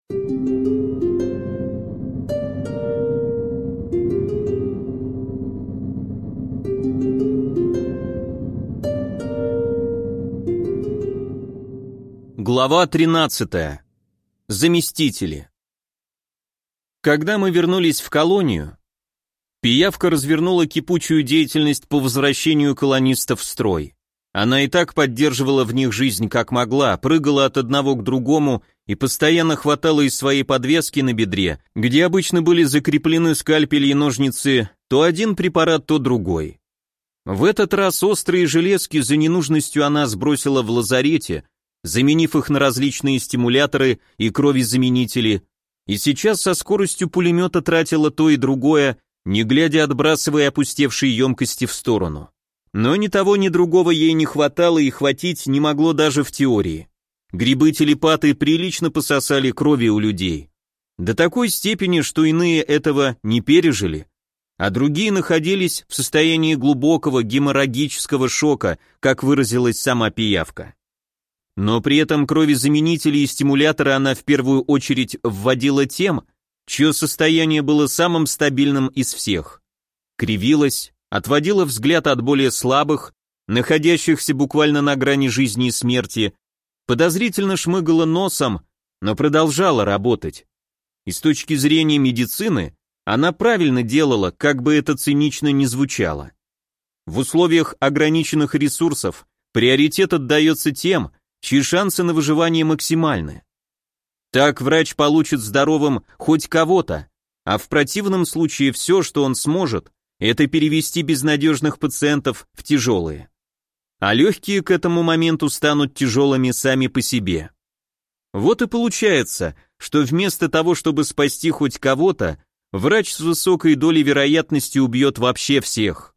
Глава 13. Заместители. Когда мы вернулись в колонию, Пиявка развернула кипучую деятельность по возвращению колонистов в строй. Она и так поддерживала в них жизнь как могла, прыгала от одного к другому и постоянно хватала из своей подвески на бедре, где обычно были закреплены скальпели и ножницы, то один препарат, то другой. В этот раз острые железки за ненужностью она сбросила в лазарете, заменив их на различные стимуляторы и кровезаменители, и сейчас со скоростью пулемета тратила то и другое, не глядя отбрасывая опустевшие емкости в сторону. Но ни того, ни другого ей не хватало и хватить не могло даже в теории. Грибы-телепаты прилично пососали крови у людей. До такой степени, что иные этого не пережили, а другие находились в состоянии глубокого геморрагического шока, как выразилась сама Пиявка. Но при этом кровезаменители и стимуляторы она в первую очередь вводила тем, чье состояние было самым стабильным из всех. Кривилась, отводила взгляд от более слабых, находящихся буквально на грани жизни и смерти, подозрительно шмыгала носом, но продолжала работать. И с точки зрения медицины, она правильно делала, как бы это цинично ни звучало. В условиях ограниченных ресурсов приоритет отдается тем, чьи шансы на выживание максимальны. Так врач получит здоровым хоть кого-то, а в противном случае все, что он сможет, это перевести безнадежных пациентов в тяжелые. А легкие к этому моменту станут тяжелыми сами по себе. Вот и получается, что вместо того, чтобы спасти хоть кого-то, врач с высокой долей вероятности убьет вообще всех.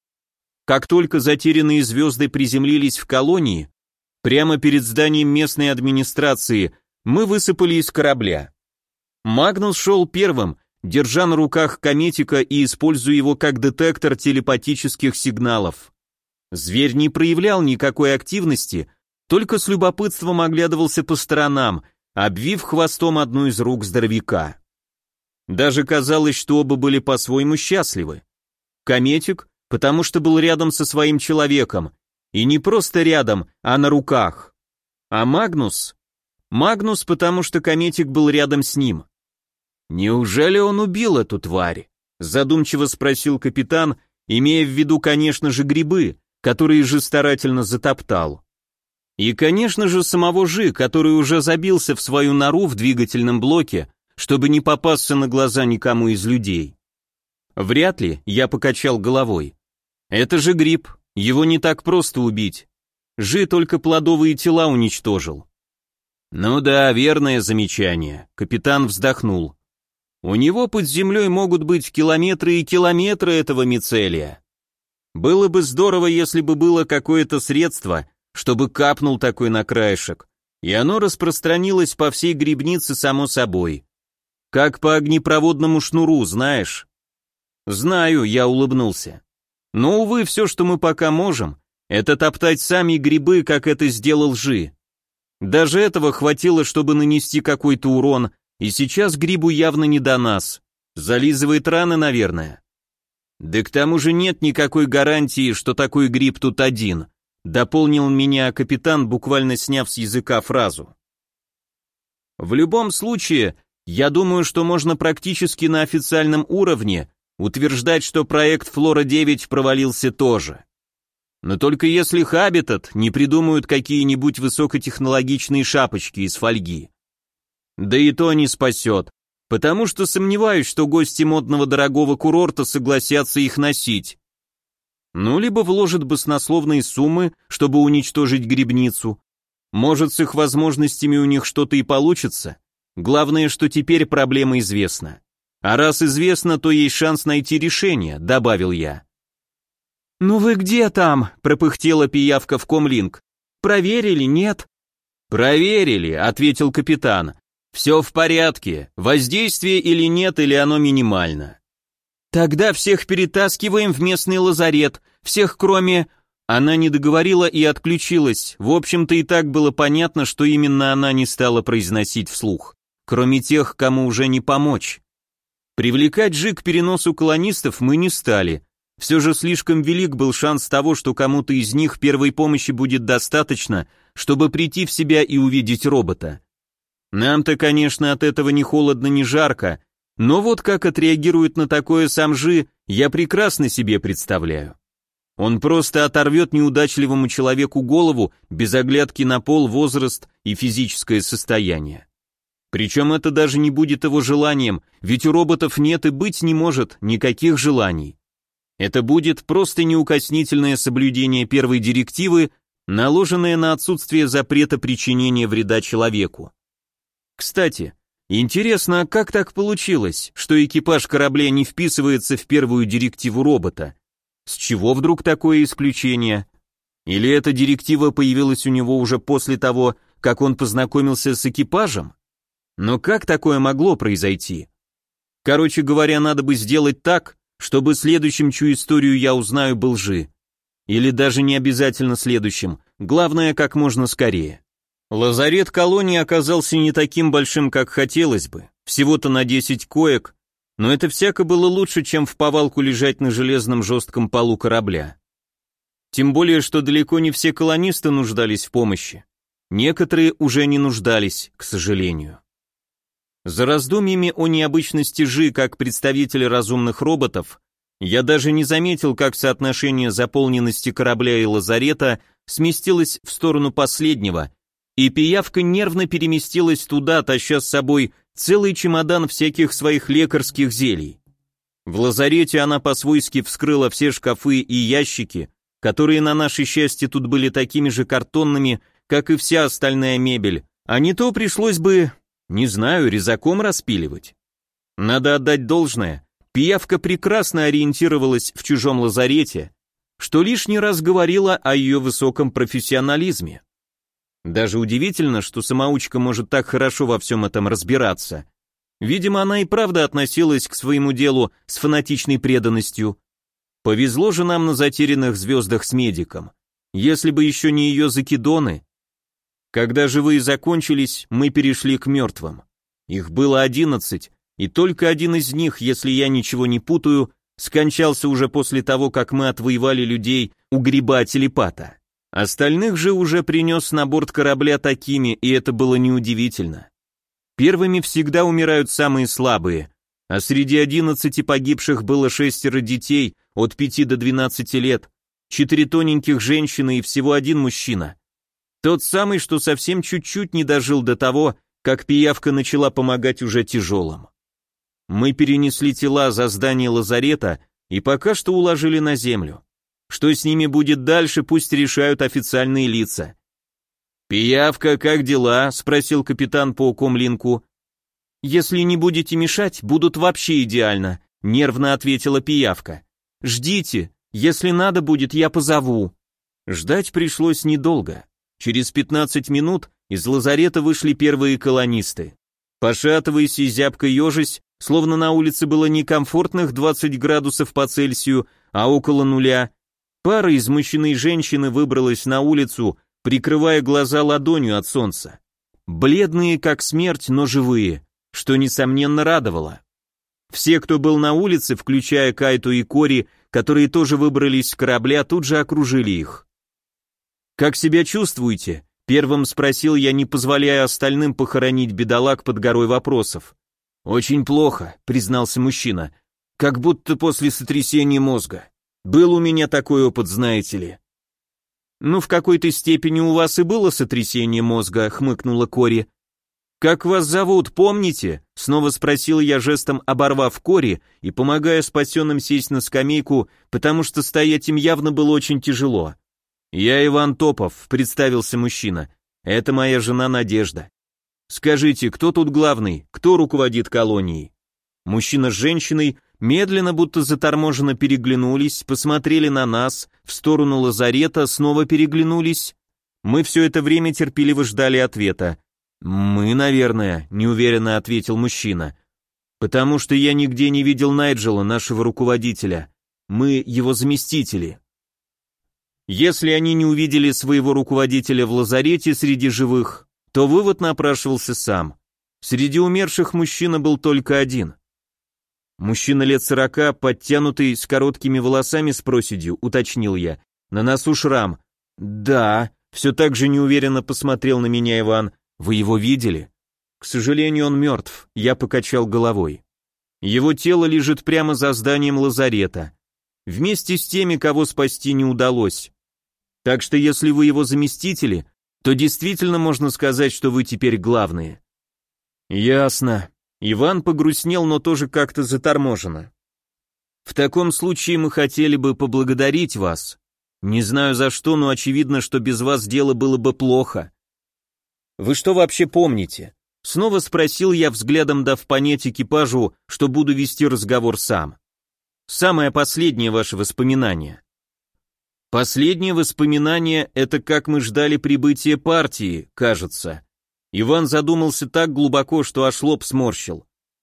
Как только затерянные звезды приземлились в колонии, прямо перед зданием местной администрации мы высыпали из корабля. Магнус шел первым, держа на руках кометика и используя его как детектор телепатических сигналов. Зверь не проявлял никакой активности, только с любопытством оглядывался по сторонам, обвив хвостом одну из рук здоровяка. Даже казалось, что оба были по-своему счастливы. Кометик, потому что был рядом со своим человеком, и не просто рядом, а на руках. А Магнус, потому что кометик был рядом с ним. «Неужели он убил эту тварь?» — задумчиво спросил капитан, имея в виду, конечно же, грибы, которые Жи старательно затоптал. И, конечно же, самого Жи, который уже забился в свою нору в двигательном блоке, чтобы не попасться на глаза никому из людей. «Вряд ли», — я покачал головой. «Это же гриб, его не так просто убить. Жи только плодовые тела уничтожил». «Ну да, верное замечание», — капитан вздохнул. «У него под землей могут быть километры и километры этого мицелия. Было бы здорово, если бы было какое-то средство, чтобы капнул такой на краешек, и оно распространилось по всей грибнице само собой. Как по огнепроводному шнуру, знаешь?» «Знаю», — я улыбнулся. «Но, увы, все, что мы пока можем, это топтать сами грибы, как это сделал Жи. Даже этого хватило, чтобы нанести какой-то урон, и сейчас грибу явно не до нас. Зализывает раны, наверное». «Да к тому же нет никакой гарантии, что такой гриб тут один», дополнил меня капитан, буквально сняв с языка фразу. «В любом случае, я думаю, что можно практически на официальном уровне утверждать, что проект Флора-9 провалился тоже. Но только если Хабитат не придумают какие-нибудь высокотехнологичные шапочки из фольги. Да и то не спасет, потому что сомневаюсь, что гости модного дорогого курорта согласятся их носить. Ну, либо вложат баснословные суммы, чтобы уничтожить грибницу. Может, с их возможностями у них что-то и получится. Главное, что теперь проблема известна. А раз известно, то есть шанс найти решение», — добавил я. «Ну вы где там?» — пропыхтела Пиявка в комлинг. «Проверили, нет?» «Проверили», — ответил капитан. «Все в порядке. Воздействие или нет, или оно минимально». «Тогда всех перетаскиваем в местный лазарет, всех кроме...» Она не договорила и отключилась. В общем-то и так было понятно, что именно она не стала произносить вслух. кроме тех, кому уже не помочь. Привлекать Джи к переносу колонистов мы не стали. Все же слишком велик был шанс того, что кому-то из них первой помощи будет достаточно, чтобы прийти в себя и увидеть робота. Нам-то, конечно, от этого ни холодно, ни жарко, но вот как отреагирует на такое сам Жи, я прекрасно себе представляю. Он просто оторвет неудачливому человеку голову без оглядки на пол, возраст и физическое состояние. Причем это даже не будет его желанием, ведь у роботов нет и быть не может никаких желаний. Это будет просто неукоснительное соблюдение первой директивы, наложенное на отсутствие запрета причинения вреда человеку. Кстати, интересно, как так получилось, что экипаж корабля не вписывается в первую директиву робота? С чего вдруг такое исключение? Или эта директива появилась у него уже после того, как он познакомился с экипажем? Но как такое могло произойти? Короче говоря, надо бы сделать так, чтобы следующим, чью историю я узнаю, был Жи. Или даже не обязательно следующим, главное, как можно скорее. Лазарет колонии оказался не таким большим, как хотелось бы, всего-то на 10 коек, но это всяко было лучше, чем в повалку лежать на железном жестком полу корабля. Тем более, что далеко не все колонисты нуждались в помощи. Некоторые уже не нуждались, к сожалению. За раздумьями о необычности Жи как представителя разумных роботов, я даже не заметил, как соотношение заполненности корабля и лазарета сместилось в сторону последнего, и пиявка нервно переместилась туда, таща с собой целый чемодан всяких своих лекарских зелий. В лазарете она по-свойски вскрыла все шкафы и ящики, которые на наше счастье тут были такими же картонными, как и вся остальная мебель, а не то пришлось бы, не знаю, резаком распиливать. Надо отдать должное, пиявка прекрасно ориентировалась в чужом лазарете, что лишний раз говорило о ее высоком профессионализме. Даже удивительно, что самоучка может так хорошо во всем этом разбираться. Видимо, она и правда относилась к своему делу с фанатичной преданностью. Повезло же нам на затерянных звездах с медиком. Если бы еще не ее закидоны. Когда живые закончились, мы перешли к мертвым. Их было 11, и только один из них, если я ничего не путаю, скончался уже после того, как мы отвоевали людей у гриба-телепата. Остальных же уже принес на борт корабля такими, и это было неудивительно. Первыми всегда умирают самые слабые, а среди 11 погибших было 6 детей от 5 до 12 лет, 4 тоненьких женщины и всего 1 мужчина. Тот самый, что совсем чуть-чуть не дожил до того, как пиявка начала помогать уже тяжелым. Мы перенесли тела за здание лазарета и пока что уложили на землю. Что с ними будет дальше, пусть решают официальные лица. «Пиявка, как дела?» — спросил капитан по комлинку. «Если не будете мешать, будут вообще идеально», — нервно ответила пиявка. «Ждите, если надо будет, я позову». Ждать пришлось недолго. Через 15 минут из лазарета вышли первые колонисты. Пошатываясь и зябко ежась, словно на улице было не комфортных 20 градусов по Цельсию, а около нуля, пара из мужчины и женщины выбралась на улицу, прикрывая глаза ладонью от солнца. Бледные, как смерть, но живые, что, несомненно, радовало. Все, кто был на улице, включая Кайту и Кори, которые тоже выбрались с корабля, тут же окружили их. «Как себя чувствуете?» — первым спросил я, не позволяя остальным похоронить бедолаг под горой вопросов. «Очень плохо», — признался мужчина, — «как будто после сотрясения мозга. Был у меня такой опыт, знаете ли». «Ну, в какой-то степени у вас и было сотрясение мозга», — хмыкнула Кори. «Как вас зовут, помните?» — снова спросил я, жестом оборвав Кори и помогая спасенным сесть на скамейку, потому что стоять им явно было очень тяжело. «Я Иван Топов», — представился мужчина. «Это моя жена Надежда». «Скажите, кто тут главный? Кто руководит колонией?» Мужчина с женщиной медленно, будто заторможенно переглянулись, посмотрели на нас, в сторону лазарета, снова переглянулись. Мы все это время терпеливо ждали ответа. «Мы, наверное», — неуверенно ответил мужчина. «Потому что я нигде не видел Найджела, нашего руководителя. Мы его заместители». Если они не увидели своего руководителя в лазарете среди живых, то вывод напрашивался сам. Среди умерших мужчина был только один. Мужчина лет 40, подтянутый, с короткими волосами с проседью, уточнил я. На носу шрам. Да, все так же неуверенно посмотрел на меня Иван. Вы его видели? К сожалению, он мертв, я покачал головой. Его тело лежит прямо за зданием лазарета. Вместе с теми, кого спасти не удалось. Так что если вы его заместители, то действительно можно сказать, что вы теперь главные. Ясно. Иван погрустнел, но тоже как-то заторможенно. В таком случае мы хотели бы поблагодарить вас. Не знаю за что, но очевидно, что без вас дело было бы плохо. Вы что вообще помните? Снова спросил я, взглядом дав понять экипажу, что буду вести разговор сам. Самое последнее ваше воспоминание. Последнее воспоминание — это как мы ждали прибытия партии, кажется. Иван задумался так глубоко, что аж лоб сморщил.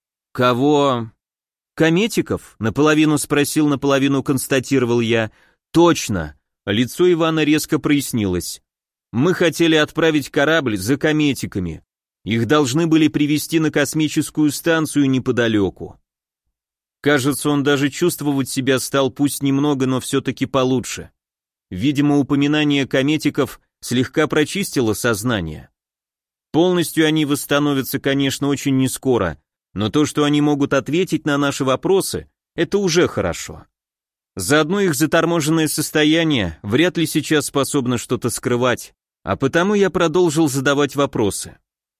Кого? Кометиков? Наполовину спросил, наполовину констатировал я. Точно. Лицо Ивана резко прояснилось. Мы хотели отправить корабль за кометиками. Их должны были привезти на космическую станцию неподалеку. Кажется, он даже чувствовать себя стал пусть немного, но все-таки получше. Видимо, упоминание кометиков слегка прочистило сознание. Полностью они восстановятся, конечно, очень нескоро, но то, что они могут ответить на наши вопросы, это уже хорошо. Заодно их заторможенное состояние вряд ли сейчас способно что-то скрывать, а потому я продолжил задавать вопросы.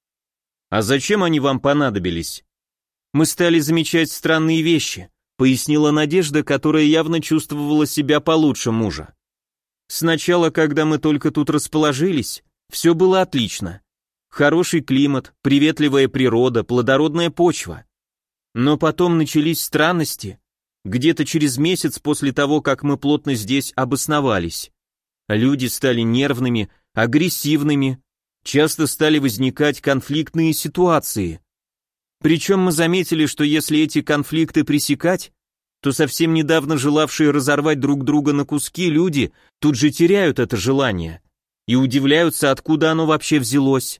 А зачем они вам понадобились? Мы стали замечать странные вещи, пояснила Надежда, которая явно чувствовала себя получше мужа. Сначала, когда мы только тут расположились, все было отлично. Хороший климат, приветливая природа, плодородная почва. Но потом начались странности, где-то через месяц после того, как мы плотно здесь обосновались. Люди стали нервными, агрессивными, часто стали возникать конфликтные ситуации. Причем мы заметили, что если эти конфликты пресекать, то совсем недавно желавшие разорвать друг друга на куски люди тут же теряют это желание и удивляются, откуда оно вообще взялось.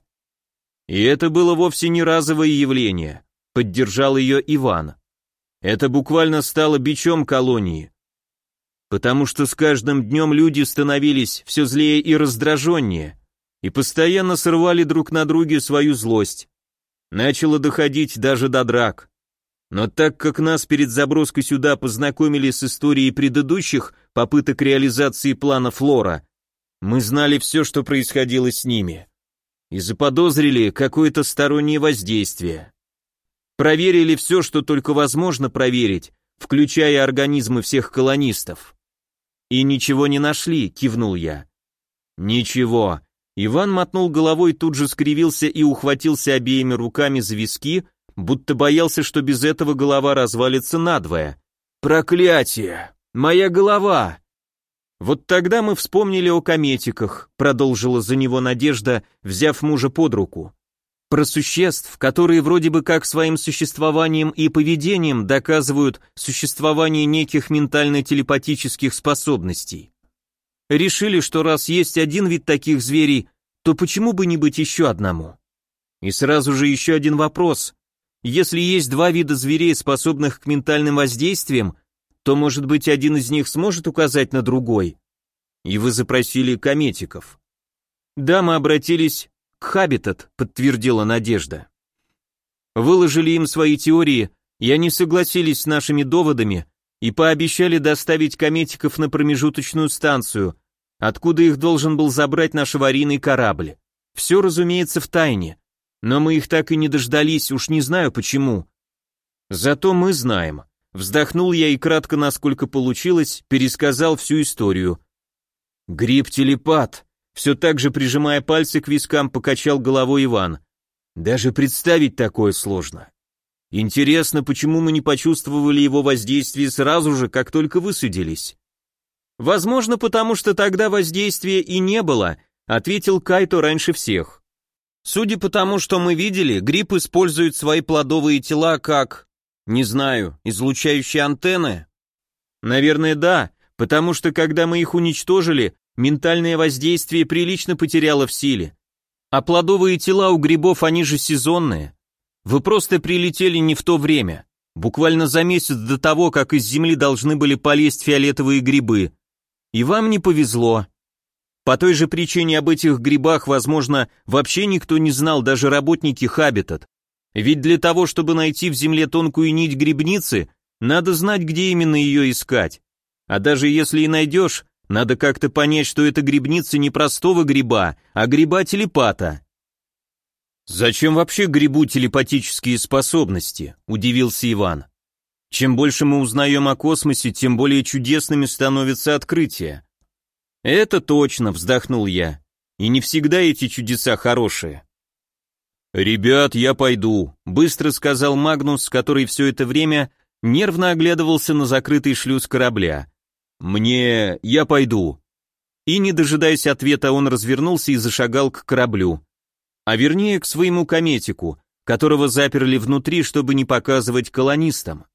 И это было вовсе не разовое явление, поддержал ее Иван. Это буквально стало бичом колонии. Потому что с каждым днем люди становились все злее и раздраженнее, и постоянно срывали друг на друге свою злость. Начало доходить даже до драк. Но так как нас перед заброской сюда познакомили с историей предыдущих попыток реализации плана Флора, мы знали все, что происходило с ними, и заподозрили какое-то стороннее воздействие. Проверили все, что только возможно проверить, включая организмы всех колонистов. И ничего не нашли, кивнул я. Ничего. Иван мотнул головой, тут же скривился и ухватился обеими руками за виски, будто боялся, что без этого голова развалится надвое. «Проклятие! Моя голова!» «Вот тогда мы вспомнили о кометиках», продолжила за него Надежда, взяв мужа под руку. «Про существ, которые вроде бы как своим существованием и поведением доказывают существование неких ментально-телепатических способностей. Решили, что раз есть один вид таких зверей, то почему бы не быть еще одному? И сразу же еще один вопрос. Если есть два вида зверей, способных к ментальным воздействиям, то, может быть, один из них сможет указать на другой? И вы запросили кометиков. Да, мы обратились к Хабитат, подтвердила Надежда. Выложили им свои теории, и они согласились с нашими доводами и пообещали доставить кометиков на промежуточную станцию, откуда их должен был забрать наш аварийный корабль. Все, разумеется, в тайне, но мы их так и не дождались, уж не знаю почему. Зато мы знаем. Вздохнул я и кратко, насколько получилось, пересказал всю историю. Гриб-телепат, все так же прижимая пальцы к вискам, покачал головой Иван. Даже представить такое сложно. Интересно, почему мы не почувствовали его воздействие сразу же, как только высадились? Возможно, потому что тогда воздействия и не было, ответил Кайто раньше всех. Судя по тому, что мы видели, гриб использует свои плодовые тела как, не знаю, излучающие антенны. Наверное, да, потому что когда мы их уничтожили, ментальное воздействие прилично потеряло в силе. А плодовые тела у грибов, они же сезонные. Вы просто прилетели не в то время. Буквально за месяц до того, как из земли должны были полезть фиолетовые грибы. И вам не повезло. По той же причине об этих грибах, возможно, вообще никто не знал, даже работники Habitat. Ведь для того, чтобы найти в земле тонкую нить грибницы, надо знать, где именно ее искать. А даже если и найдешь, надо как-то понять, что это грибница не простого гриба, а гриба-телепата. «Зачем вообще грибу телепатические способности?» – удивился Иван. «Чем больше мы узнаем о космосе, тем более чудесными становятся открытия». «Это точно», – вздохнул я. «И не всегда эти чудеса хорошие». «Ребят, я пойду», – быстро сказал Магнус, который все это время нервно оглядывался на закрытый шлюз корабля. Я пойду». И, не дожидаясь ответа, он развернулся и зашагал к кораблю. А вернее, к своему кометику, которого заперли внутри, чтобы не показывать колонистам.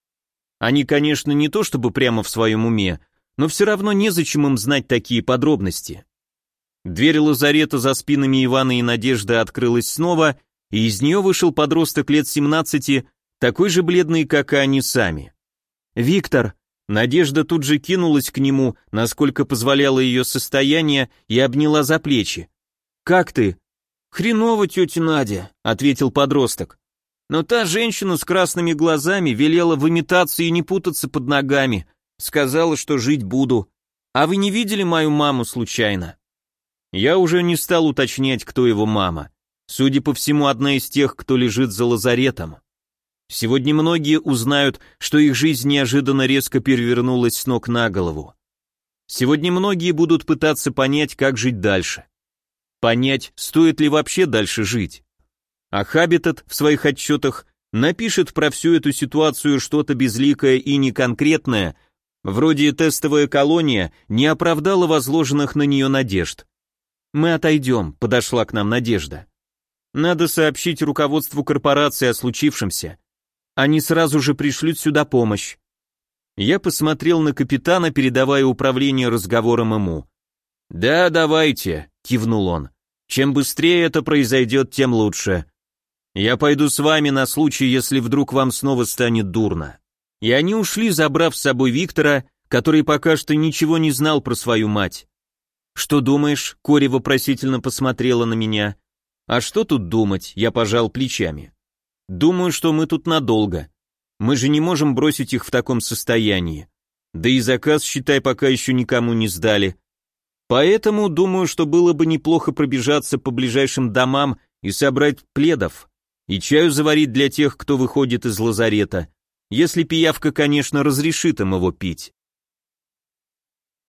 Они, конечно, не то чтобы прямо в своем уме, но все равно незачем им знать такие подробности. Дверь лазарета за спинами Ивана и Надежды открылась снова, и из нее вышел подросток лет 17, такой же бледный, как и они сами. «Виктор!» Надежда тут же кинулась к нему, насколько позволяло ее состояние, и обняла за плечи. «Как ты?» «Хреново, тетя Надя», — ответил подросток. «Но та женщина с красными глазами велела выметаться и не путаться под ногами, сказала, что жить буду. А вы не видели мою маму случайно?» Я уже не стал уточнять, кто его мама. Судя по всему, одна из тех, кто лежит за лазаретом. Сегодня многие узнают, что их жизнь неожиданно резко перевернулась с ног на голову. Сегодня многие будут пытаться понять, как жить дальше. Понять, стоит ли вообще дальше жить. А Habitat в своих отчетах напишет про всю эту ситуацию что-то безликое и неконкретное, вроде тестовая колония не оправдала возложенных на нее надежд. «Мы отойдем», — подошла к нам Надежда. «Надо сообщить руководству корпорации о случившемся. Они сразу же пришлют сюда помощь». Я посмотрел на капитана, передавая управление разговором ему. «Да, давайте», — кивнул он. «Чем быстрее это произойдет, тем лучше. Я пойду с вами на случай, если вдруг вам снова станет дурно». И они ушли, забрав с собой Виктора, который пока что ничего не знал про свою мать. «Что думаешь?» — Кори вопросительно посмотрела на меня. «А что тут думать?» — я пожал плечами. «Думаю, что мы тут надолго. Мы же не можем бросить их в таком состоянии. Да и заказ, считай, пока еще никому не сдали. Поэтому думаю, что было бы неплохо пробежаться по ближайшим домам и собрать пледов, и чаю заварить для тех, кто выходит из лазарета, если пиявка, конечно, разрешит им его пить».